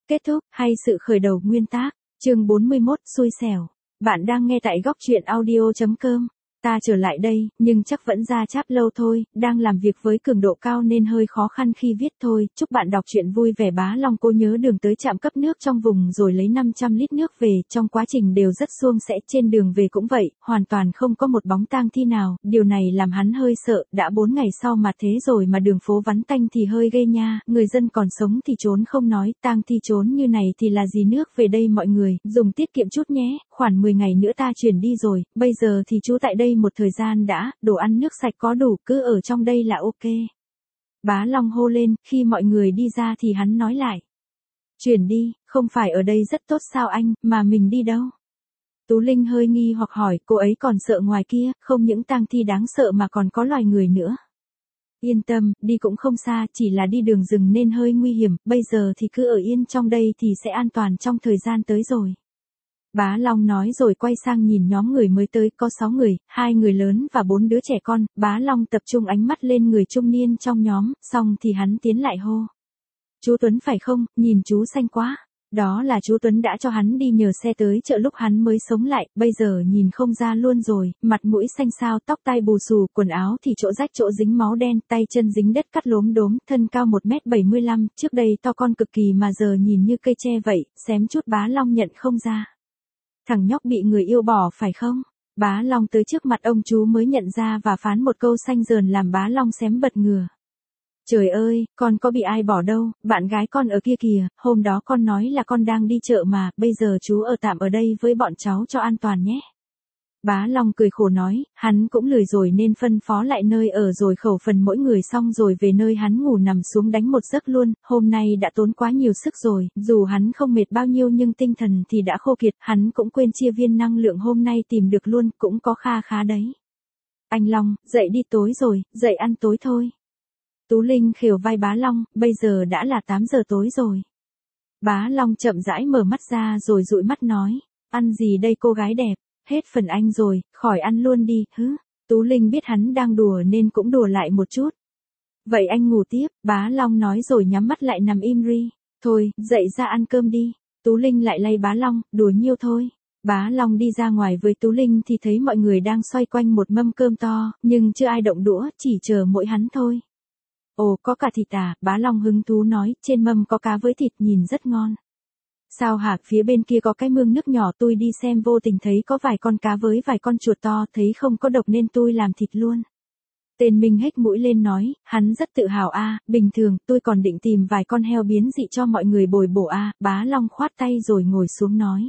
Kết thúc, hay sự khởi đầu nguyên tác, chương 41, xui xẻo. Bạn đang nghe tại góc truyện audio.com. Ta trở lại đây, nhưng chắc vẫn ra cháp lâu thôi, đang làm việc với cường độ cao nên hơi khó khăn khi viết thôi. Chúc bạn đọc truyện vui vẻ. Bá Long Cô nhớ đường tới trạm cấp nước trong vùng rồi lấy 500 lít nước về, trong quá trình đều rất suôn sẻ, trên đường về cũng vậy, hoàn toàn không có một bóng tang thi nào, điều này làm hắn hơi sợ, đã 4 ngày sau mà thế rồi mà đường phố vắng tanh thì hơi ghê nha, người dân còn sống thì trốn không nói, tang thi trốn như này thì là gì nước về đây mọi người, dùng tiết kiệm chút nhé, khoảng 10 ngày nữa ta chuyển đi rồi, bây giờ thì chú tại đây một thời gian đã, đồ ăn nước sạch có đủ, cứ ở trong đây là ok. Bá Long hô lên, khi mọi người đi ra thì hắn nói lại. Chuyển đi, không phải ở đây rất tốt sao anh, mà mình đi đâu? Tú Linh hơi nghi hoặc hỏi, cô ấy còn sợ ngoài kia, không những tang thi đáng sợ mà còn có loài người nữa. Yên tâm, đi cũng không xa, chỉ là đi đường rừng nên hơi nguy hiểm, bây giờ thì cứ ở yên trong đây thì sẽ an toàn trong thời gian tới rồi. Bá Long nói rồi quay sang nhìn nhóm người mới tới, có 6 người, 2 người lớn và 4 đứa trẻ con, Bá Long tập trung ánh mắt lên người trung niên trong nhóm, xong thì hắn tiến lại hô. Chú Tuấn phải không, nhìn chú xanh quá. Đó là chú Tuấn đã cho hắn đi nhờ xe tới chợ lúc hắn mới sống lại, bây giờ nhìn không ra luôn rồi, mặt mũi xanh xao, tóc tai bù xù, quần áo thì chỗ rách chỗ dính máu đen, tay chân dính đất cắt lốm đốm, thân cao 1m75, trước đây to con cực kỳ mà giờ nhìn như cây tre vậy, xém chút Bá Long nhận không ra. Thằng nhóc bị người yêu bỏ phải không? Bá Long tới trước mặt ông chú mới nhận ra và phán một câu xanh dờn làm Bá Long xém bật ngửa. Trời ơi, con có bị ai bỏ đâu, bạn gái con ở kia kìa, hôm đó con nói là con đang đi chợ mà, bây giờ chú ở tạm ở đây với bọn cháu cho an toàn nhé. Bá Long cười khổ nói, hắn cũng lười rồi nên phân phó lại nơi ở rồi khẩu phần mỗi người xong rồi về nơi hắn ngủ nằm xuống đánh một giấc luôn, hôm nay đã tốn quá nhiều sức rồi, dù hắn không mệt bao nhiêu nhưng tinh thần thì đã khô kiệt, hắn cũng quên chia viên năng lượng hôm nay tìm được luôn, cũng có kha khá đấy. Anh Long, dậy đi tối rồi, dậy ăn tối thôi. Tú Linh khều vai Bá Long, bây giờ đã là 8 giờ tối rồi. Bá Long chậm rãi mở mắt ra rồi dụi mắt nói, ăn gì đây cô gái đẹp, hết phần anh rồi, khỏi ăn luôn đi, hứ. Tú Linh biết hắn đang đùa nên cũng đùa lại một chút. Vậy anh ngủ tiếp, Bá Long nói rồi nhắm mắt lại nằm im ri. Thôi, dậy ra ăn cơm đi. Tú Linh lại lay Bá Long, đùa nhiêu thôi. Bá Long đi ra ngoài với Tú Linh thì thấy mọi người đang xoay quanh một mâm cơm to, nhưng chưa ai động đũa, chỉ chờ mỗi hắn thôi. Ồ, có cả thịt à, Bá Long hứng thú nói, trên mâm có cá với thịt nhìn rất ngon. Sao hả, phía bên kia có cái mương nước nhỏ tôi đi xem vô tình thấy có vài con cá với vài con chuột to, thấy không có độc nên tôi làm thịt luôn. Tên Minh hếch mũi lên nói, hắn rất tự hào bình thường, tôi còn định tìm vài con heo biến dị cho mọi người bồi bổ Bá Long khoát tay rồi ngồi xuống nói.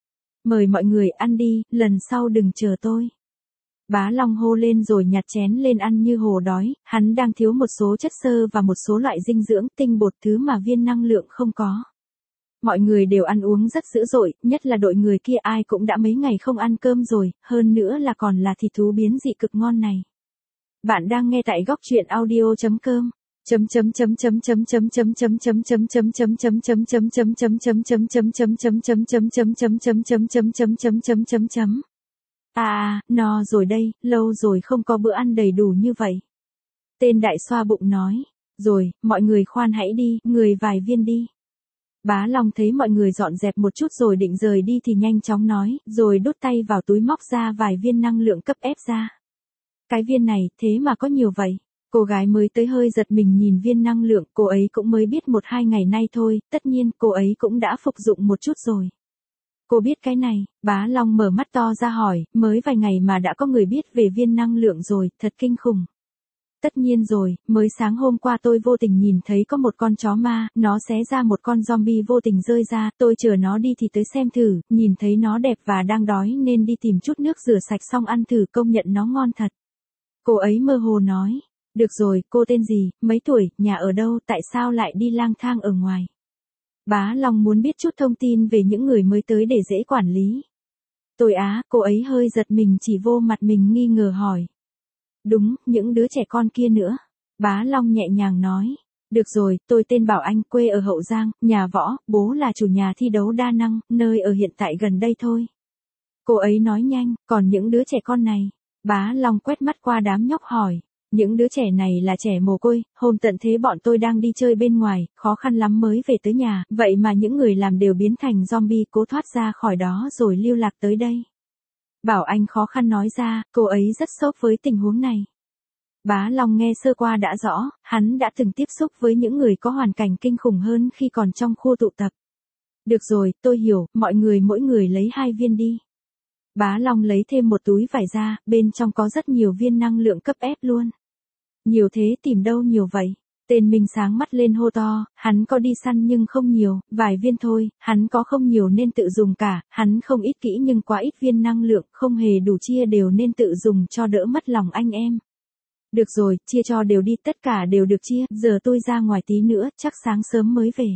Mời mọi người ăn đi, lần sau đừng chờ tôi. Bá Long hô lên rồi nhặt chén lên ăn như hổ đói, hắn đang thiếu một số chất xơ và một số loại dinh dưỡng, tinh bột thứ mà viên năng lượng không có. Mọi người đều ăn uống rất dữ dội, nhất là đội người kia ai cũng đã mấy ngày không ăn cơm rồi, hơn nữa là còn là thịt thú biến dị cực ngon này. Bạn đang nghe tại góc truyện audio.com. No rồi đây, lâu rồi không có bữa ăn đầy đủ như vậy. Tên đại xoa bụng nói, rồi, mọi người khoan hãy đi, người vài viên đi. Bá Long thấy mọi người dọn dẹp một chút rồi định rời đi thì nhanh chóng nói, rồi đút tay vào túi móc ra vài viên năng lượng cấp ép ra. Cái viên này, thế mà có nhiều vậy. Cô gái mới tới hơi giật mình nhìn viên năng lượng, cô ấy cũng mới biết 1-2 ngày nay thôi, tất nhiên cô ấy cũng đã phục dụng một chút rồi. Cô biết cái này, Bá Long mở mắt to ra hỏi, mới vài ngày mà đã có người biết về viên năng lượng rồi, thật kinh khủng. Tất nhiên rồi, mới sáng hôm qua tôi vô tình nhìn thấy có một con chó ma, nó xé ra một con zombie vô tình rơi ra, tôi chờ nó đi thì tới xem thử, nhìn thấy nó đẹp và đang đói nên đi tìm chút nước rửa sạch xong ăn thử, công nhận nó ngon thật. Cô ấy mơ hồ nói, được rồi, cô tên gì, mấy tuổi, nhà ở đâu, tại sao lại đi lang thang ở ngoài? Bá Long muốn biết chút thông tin về những người mới tới để dễ quản lý. Tôi cô ấy hơi giật mình chỉ vô mặt mình nghi ngờ hỏi. Đúng, những đứa trẻ con kia nữa. Bá Long nhẹ nhàng nói. Được rồi, tôi tên Bảo Anh, quê ở Hậu Giang, nhà võ, bố là chủ nhà thi đấu đa năng, nơi ở hiện tại gần đây thôi. Cô ấy nói nhanh, còn những đứa trẻ con này. Bá Long quét mắt qua đám nhóc hỏi. Những đứa trẻ này là trẻ mồ côi, hôm tận thế bọn tôi đang đi chơi bên ngoài, khó khăn lắm mới về tới nhà, vậy mà những người làm đều biến thành zombie cố thoát ra khỏi đó rồi lưu lạc tới đây. Bảo Anh khó khăn nói ra, cô ấy rất sốc với tình huống này. Bá Long nghe sơ qua đã rõ, hắn đã từng tiếp xúc với những người có hoàn cảnh kinh khủng hơn khi còn trong khu tụ tập. Được rồi, tôi hiểu, mọi người mỗi người lấy 2 viên đi. Bá Long lấy thêm một túi vải ra, bên trong có rất nhiều viên năng lượng cấp ép luôn. Nhiều thế tìm đâu nhiều vậy? Tên Minh sáng mắt lên hô to, hắn có đi săn nhưng không nhiều, vài viên thôi, hắn có không nhiều nên tự dùng cả, hắn không ít kỹ nhưng quá ít viên năng lượng, không hề đủ chia đều nên tự dùng cho đỡ mất lòng anh em. Được rồi, chia cho đều đi, tất cả đều được chia, giờ tôi ra ngoài tí nữa, chắc sáng sớm mới về.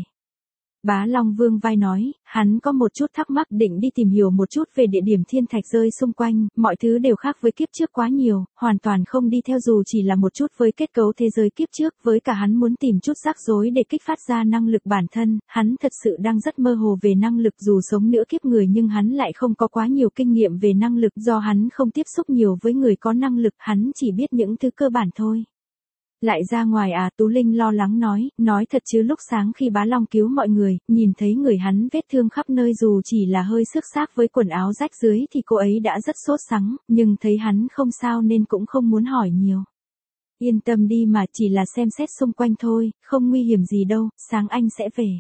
Bá Long vương vai nói, hắn có một chút thắc mắc định đi tìm hiểu một chút về địa điểm thiên thạch rơi xung quanh, mọi thứ đều khác với kiếp trước quá nhiều, hoàn toàn không đi theo dù chỉ là một chút với kết cấu thế giới kiếp trước, với cả hắn muốn tìm chút rắc rối để kích phát ra năng lực bản thân, hắn thật sự đang rất mơ hồ về năng lực dù sống nửa kiếp người nhưng hắn lại không có quá nhiều kinh nghiệm về năng lực do hắn không tiếp xúc nhiều với người có năng lực, hắn chỉ biết những thứ cơ bản thôi. Lại ra ngoài à, Tú Linh lo lắng nói thật chứ lúc sáng khi Bá Long cứu mọi người, nhìn thấy người hắn vết thương khắp nơi dù chỉ là hơi xước xác với quần áo rách dưới thì cô ấy đã rất sốt sắng, nhưng thấy hắn không sao nên cũng không muốn hỏi nhiều. Yên tâm đi mà, chỉ là xem xét xung quanh thôi, không nguy hiểm gì đâu, sáng anh sẽ về.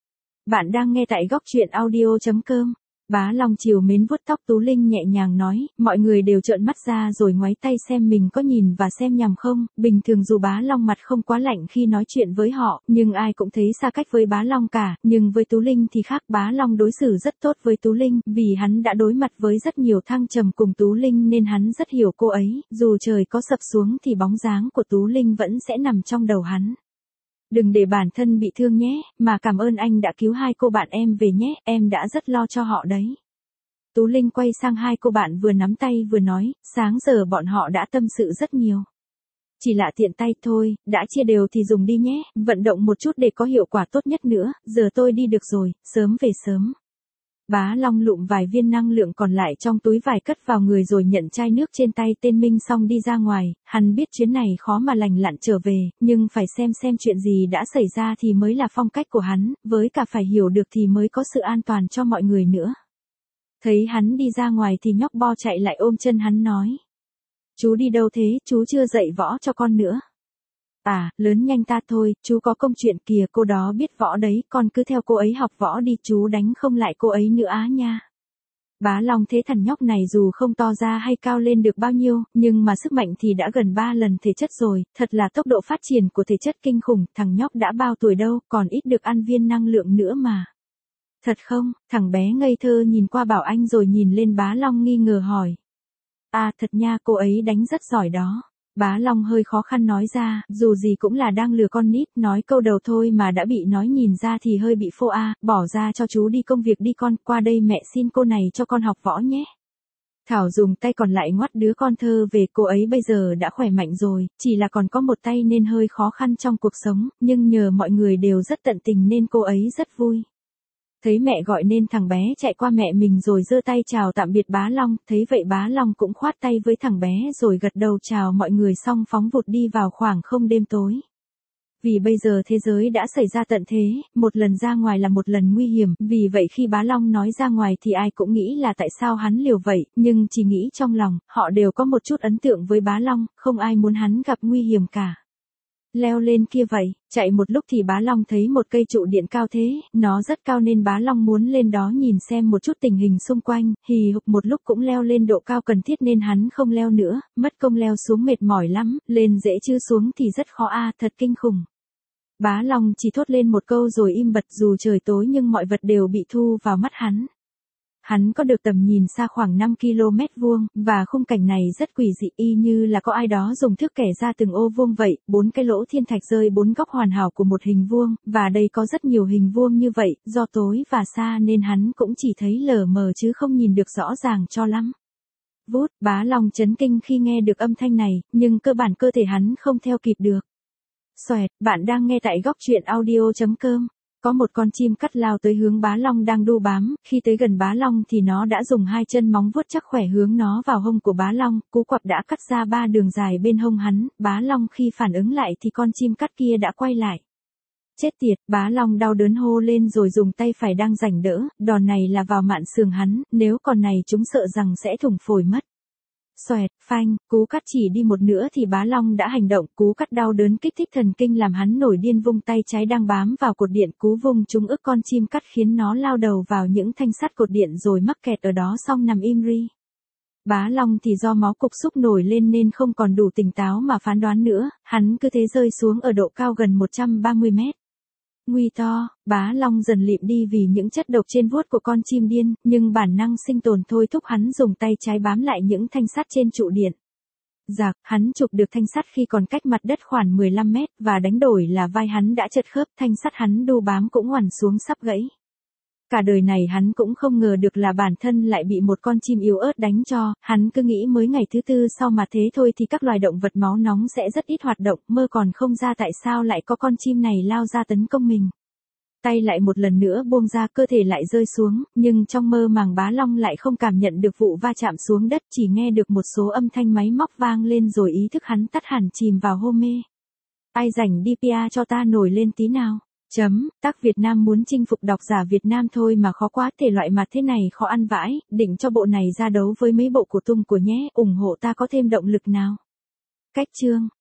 Bạn đang nghe tại góc truyện audio.com. Bá Long chiều mến vuốt tóc Tú Linh nhẹ nhàng nói, mọi người đều trợn mắt ra rồi ngoáy tay xem mình có nhìn và xem nhầm không, bình thường dù Bá Long mặt không quá lạnh khi nói chuyện với họ, nhưng ai cũng thấy xa cách với Bá Long cả, nhưng với Tú Linh thì khác, Bá Long đối xử rất tốt với Tú Linh, vì hắn đã đối mặt với rất nhiều thăng trầm cùng Tú Linh nên hắn rất hiểu cô ấy, dù trời có sập xuống thì bóng dáng của Tú Linh vẫn sẽ nằm trong đầu hắn. Đừng để bản thân bị thương nhé, mà cảm ơn anh đã cứu 2 cô bạn em về nhé, em đã rất lo cho họ đấy. Tú Linh quay sang 2 cô bạn vừa nắm tay vừa nói, sáng giờ bọn họ đã tâm sự rất nhiều. Chỉ là tiện tay thôi, đã chia đều thì dùng đi nhé, vận động một chút để có hiệu quả tốt nhất nữa, giờ tôi đi được rồi, sớm về sớm. Bá Long lụm vài viên năng lượng còn lại trong túi vải cất vào người rồi nhận chai nước trên tay tên Minh xong đi ra ngoài, hắn biết chuyến này khó mà lành lặn trở về, nhưng phải xem chuyện gì đã xảy ra thì mới là phong cách của hắn, với cả phải hiểu được thì mới có sự an toàn cho mọi người nữa. Thấy hắn đi ra ngoài thì nhóc Bo chạy lại ôm chân hắn nói. Chú đi đâu thế, chú chưa dạy võ cho con nữa. À, lớn nhanh ta thôi, chú có công chuyện kìa, cô đó biết võ đấy, con cứ theo cô ấy học võ đi, chú đánh không lại cô ấy nữa á nha. Bá Long thế thằng nhóc này dù không to ra hay cao lên được bao nhiêu, nhưng mà sức mạnh thì đã gần 3 lần thể chất rồi, thật là tốc độ phát triển của thể chất kinh khủng, thằng nhóc đã bao tuổi đâu, còn ít được ăn viên năng lượng nữa mà. Thật không, thằng bé ngây thơ nhìn qua Bảo Anh rồi nhìn lên Bá Long nghi ngờ hỏi. À thật nha, cô ấy đánh rất giỏi đó. Bá Long hơi khó khăn nói ra, dù gì cũng là đang lừa con nít, nói câu đầu thôi mà đã bị nói nhìn ra thì hơi bị phô a, bỏ ra cho chú đi công việc đi con, qua đây mẹ xin cô này cho con học võ nhé. Thảo dùng tay còn lại ngoắt đứa con thơ về, cô ấy bây giờ đã khỏe mạnh rồi, chỉ là còn có một tay nên hơi khó khăn trong cuộc sống, nhưng nhờ mọi người đều rất tận tình nên cô ấy rất vui. Thấy mẹ gọi nên thằng bé chạy qua mẹ mình rồi giơ tay chào tạm biệt Bá Long, thấy vậy Bá Long cũng khoát tay với thằng bé rồi gật đầu chào mọi người xong phóng vụt đi vào khoảng không đêm tối. Vì bây giờ thế giới đã xảy ra tận thế, một lần ra ngoài là một lần nguy hiểm, vì vậy khi Bá Long nói ra ngoài thì ai cũng nghĩ là tại sao hắn liều vậy, nhưng chỉ nghĩ trong lòng, họ đều có một chút ấn tượng với Bá Long, không ai muốn hắn gặp nguy hiểm cả. Leo lên kia vậy, chạy một lúc thì Bá Long thấy một cây trụ điện cao thế, nó rất cao nên Bá Long muốn lên đó nhìn xem một chút tình hình xung quanh, hì hục một lúc cũng leo lên độ cao cần thiết nên hắn không leo nữa, mất công leo xuống mệt mỏi lắm, lên dễ chứ xuống thì rất khó a, thật kinh khủng. Bá Long chỉ thốt lên một câu rồi im bặt dù trời tối nhưng mọi vật đều bị thu vào mắt hắn. Hắn có được tầm nhìn xa khoảng 5 km vuông, và khung cảnh này rất quỷ dị y như là có ai đó dùng thước kẻ ra từng ô vuông vậy, 4 cái lỗ thiên thạch rơi 4 góc hoàn hảo của một hình vuông, và đây có rất nhiều hình vuông như vậy, do tối và xa nên hắn cũng chỉ thấy lờ mờ chứ không nhìn được rõ ràng cho lắm. Vút, Bá Long chấn kinh khi nghe được âm thanh này, nhưng cơ bản cơ thể hắn không theo kịp được. Xoẹt, bạn đang nghe tại góc truyện audio.com. có một con chim cắt lao tới hướng Bá Long đang đu bám, khi tới gần Bá Long thì nó đã dùng hai chân móng vuốt chắc khỏe hướng nó vào hông của Bá Long, cú quặp đã cắt ra 3 đường dài bên hông hắn, Bá Long khi phản ứng lại thì con chim cắt kia đã quay lại. Chết tiệt, Bá Long đau đớn hô lên rồi dùng tay phải đang giành đỡ, đòn này là vào mạn sườn hắn, nếu còn này chúng sợ rằng sẽ thủng phổi mất. Xoẹt, phanh, cú cắt chỉ đi một nữa thì Bá Long đã hành động, cú cắt đau đớn kích thích thần kinh làm hắn nổi điên vung tay trái đang bám vào cột điện, cú vung trúng ức con chim cắt khiến nó lao đầu vào những thanh sắt cột điện rồi mắc kẹt ở đó xong nằm im ri. Bá Long thì do máu cục xúc nổi lên nên không còn đủ tỉnh táo mà phán đoán nữa, hắn cứ thế rơi xuống ở độ cao gần 130 mét. Nguy to, Bá Long dần lịm đi vì những chất độc trên vuốt của con chim điên, nhưng bản năng sinh tồn thôi thúc hắn dùng tay trái bám lại những thanh sắt trên trụ điện. Rạc, hắn chụp được thanh sắt khi còn cách mặt đất khoảng 15 mét và đánh đổi là vai hắn đã chật khớp, thanh sắt hắn đu bám cũng ngoằn xuống sắp gãy. Cả đời này hắn cũng không ngờ được là bản thân lại bị một con chim yếu ớt đánh cho, hắn cứ nghĩ mới ngày thứ tư sau mà thế thôi thì các loài động vật máu nóng sẽ rất ít hoạt động, mơ còn không ra tại sao lại có con chim này lao ra tấn công mình. Tay lại một lần nữa buông ra, cơ thể lại rơi xuống, nhưng trong mơ màng Bá Long lại không cảm nhận được vụ va chạm xuống đất, chỉ nghe được một số âm thanh máy móc vang lên rồi ý thức hắn tắt hẳn chìm vào hôn mê. Ai rảnh đi PR cho ta nổi lên tí nào. Tác Việt Nam muốn chinh phục độc giả Việt Nam thôi mà khó quá, thể loại mặt thế này khó ăn vãi, định cho bộ này ra đấu với mấy bộ của Tung của nhé, ủng hộ ta có thêm động lực nào. Cách chương